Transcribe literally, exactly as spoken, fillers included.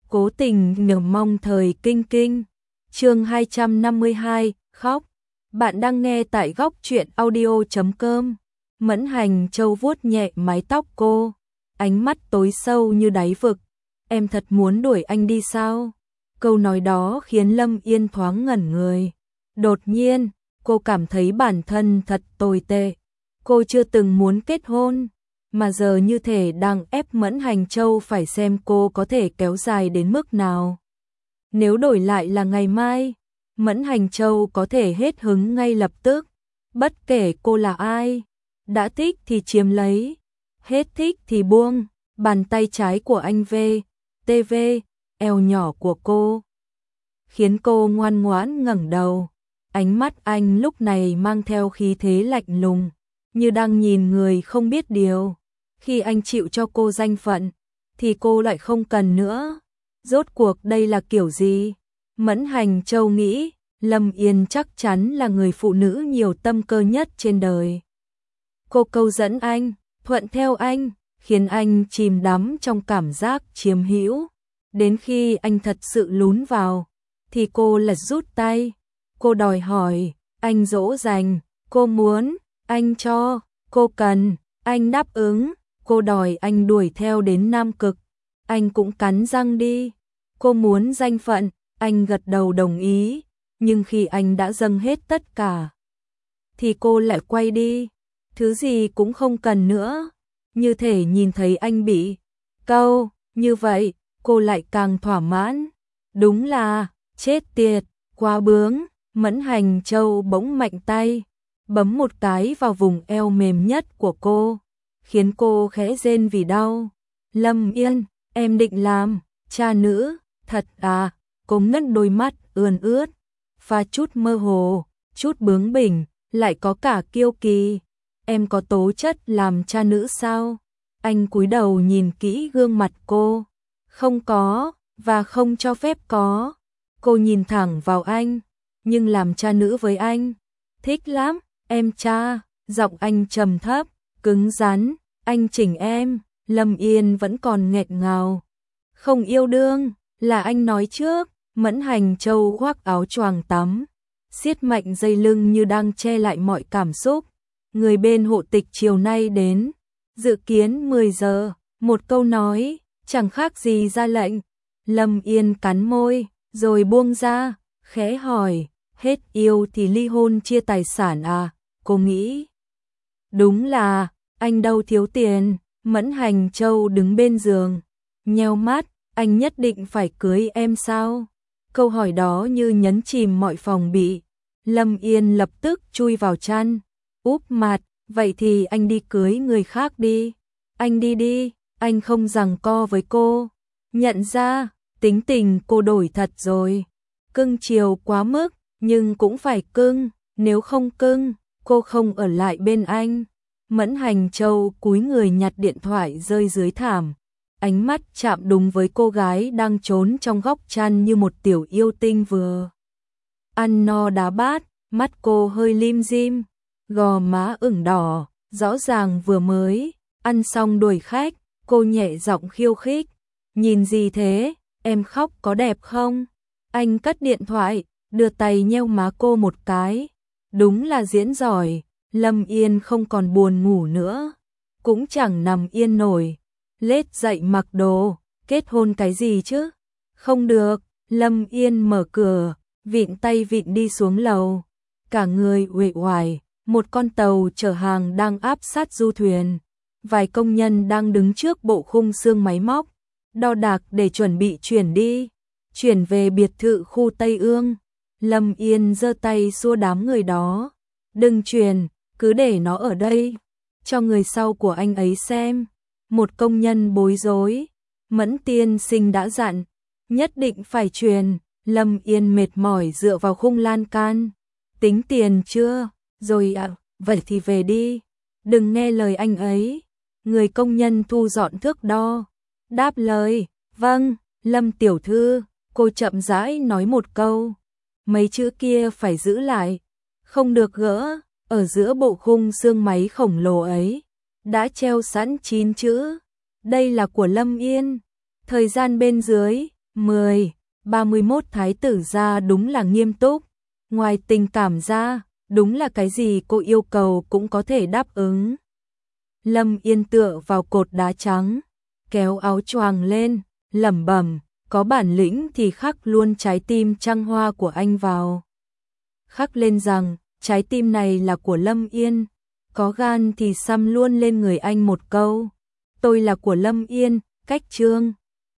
Cố tình nhờ mong thời kinh kinh. Chương hai trăm năm mươi hai, khóc. Bạn đang nghe tại góc truyện audio chấm com. Mẫn Hành Châu vuốt nhẹ mái tóc cô, ánh mắt tối sâu như đáy vực. Em thật muốn đuổi anh đi sao? Câu nói đó khiến Lâm Yên thoáng ngẩn người. Đột nhiên, cô cảm thấy bản thân thật tồi tệ. Cô chưa từng muốn kết hôn, mà giờ như thể đang ép Mẫn Hành Châu phải xem cô có thể kéo dài đến mức nào. Nếu đổi lại là ngày mai, Mẫn Hành Châu có thể hết hứng ngay lập tức, bất kể cô là ai. Đã thích thì chiếm lấy, hết thích thì buông. Bàn tay trái của anh V, tê vê, eo nhỏ của cô, khiến cô ngoan ngoãn ngẩng đầu. Ánh mắt anh lúc này mang theo khí thế lạnh lùng, như đang nhìn người không biết điều. Khi anh chịu cho cô danh phận, thì cô lại không cần nữa. Rốt cuộc đây là kiểu gì? Mẫn Hành Châu nghĩ, Lâm Yên chắc chắn là người phụ nữ nhiều tâm cơ nhất trên đời. Cô câu dẫn anh, thuận theo anh, khiến anh chìm đắm trong cảm giác chiếm hữu. Đến khi anh thật sự lún vào, thì cô lật rút tay. Cô đòi hỏi, anh dỗ dành. Cô muốn, anh cho. Cô cần, anh đáp ứng. Cô đòi anh đuổi theo đến Nam Cực, anh cũng cắn răng đi. Cô muốn danh phận, anh gật đầu đồng ý. Nhưng khi anh đã dâng hết tất cả, thì cô lại quay đi, thứ gì cũng không cần nữa. Như thể nhìn thấy anh bị câu, như vậy, cô lại càng thỏa mãn. Đúng là, chết tiệt, quá bướng. Mẫn Hành Châu bỗng mạnh tay, bấm một cái vào vùng eo mềm nhất của cô, khiến cô khẽ rên vì đau. Lâm Yên, em định làm cha nữ, thật à? Cô ngất đôi mắt ươn ướt, pha chút mơ hồ, chút bướng bỉnh, lại có cả kiêu kỳ. Em có tố chất làm cha nữ sao? Anh cúi đầu nhìn kỹ gương mặt cô. Không có, và không cho phép có. Cô nhìn thẳng vào anh, nhưng làm cha nữ với anh, thích lắm, em cha. Giọng anh trầm thấp, cứng rắn, anh chỉnh em. Lâm Yên vẫn còn nghẹn ngào. Không yêu đương, là anh nói trước. Mẫn Hành Châu khoác áo choàng tắm, siết mạnh dây lưng như đang che lại mọi cảm xúc. Người bên hộ tịch chiều nay đến, dự kiến mười giờ. Một câu nói, chẳng khác gì ra lệnh. Lâm Yên cắn môi, rồi buông ra, khẽ hỏi, hết yêu thì ly hôn chia tài sản à? Cô nghĩ, đúng là, anh đâu thiếu tiền. Mẫn Hành Châu đứng bên giường, nheo mắt, anh nhất định phải cưới em sao? Câu hỏi đó như nhấn chìm mọi phòng bị. Lâm Yên lập tức chui vào chăn, úp mặt, vậy thì anh đi cưới người khác đi. Anh đi đi, anh không giằng co với cô. Nhận ra, tính tình cô đổi thật rồi. Cưng chiều quá mức, nhưng cũng phải cưng, nếu không cưng, cô không ở lại bên anh. Mẫn Hành Châu cúi người nhặt điện thoại rơi dưới thảm. Ánh mắt chạm đúng với cô gái đang trốn trong góc chăn như một tiểu yêu tinh vừa ăn no đá bát. Mắt cô hơi lim dim, gò má ửng đỏ, rõ ràng vừa mới ăn xong đuổi khách. Cô nhẹ giọng khiêu khích, nhìn gì thế, em khóc có đẹp không? Anh cất điện thoại, đưa tay nheo má cô một cái. Đúng là diễn giỏi. Lâm Yên không còn buồn ngủ nữa, cũng chẳng nằm yên nổi. Lết dậy mặc đồ, kết hôn cái gì chứ? Không được. Lâm Yên mở cửa, vịn tay vịn đi xuống lầu. Cả người uể oải. Một con tàu chở hàng đang áp sát du thuyền. Vài công nhân đang đứng trước bộ khung xương máy móc, đo đạc để chuẩn bị chuyển đi, chuyển về biệt thự khu Tây Ương. Lâm Yên giơ tay xua đám người đó. Đừng chuyển, cứ để nó ở đây, cho người sau của anh ấy xem. Một công nhân bối rối. Mẫn tiên sinh đã dặn, nhất định phải truyền. Lâm Yên mệt mỏi dựa vào khung lan can. Tính tiền chưa? Rồi ạ, à, vậy thì về đi. Đừng nghe lời anh ấy. Người công nhân thu dọn thước đo, đáp lời, vâng. Lâm tiểu thư, cô chậm rãi nói một câu. Mấy chữ kia phải giữ lại, không được gỡ. Ở giữa bộ khung xương máy khổng lồ ấy, đã treo sẵn chín chữ. Đây là của Lâm Yên. Thời gian bên dưới, mười. ba mươi mốt thái tử gia đúng là nghiêm túc, ngoài tình cảm ra, đúng là cái gì cô yêu cầu cũng có thể đáp ứng. Lâm Yên tựa vào cột đá trắng, kéo áo choàng lên, lẩm bẩm, có bản lĩnh thì khắc luôn trái tim trăng hoa của anh vào. Khắc lên rằng, trái tim này là của Lâm Yên, có gan thì xăm luôn lên người anh một câu. Tôi là của Lâm Yên, cách chương.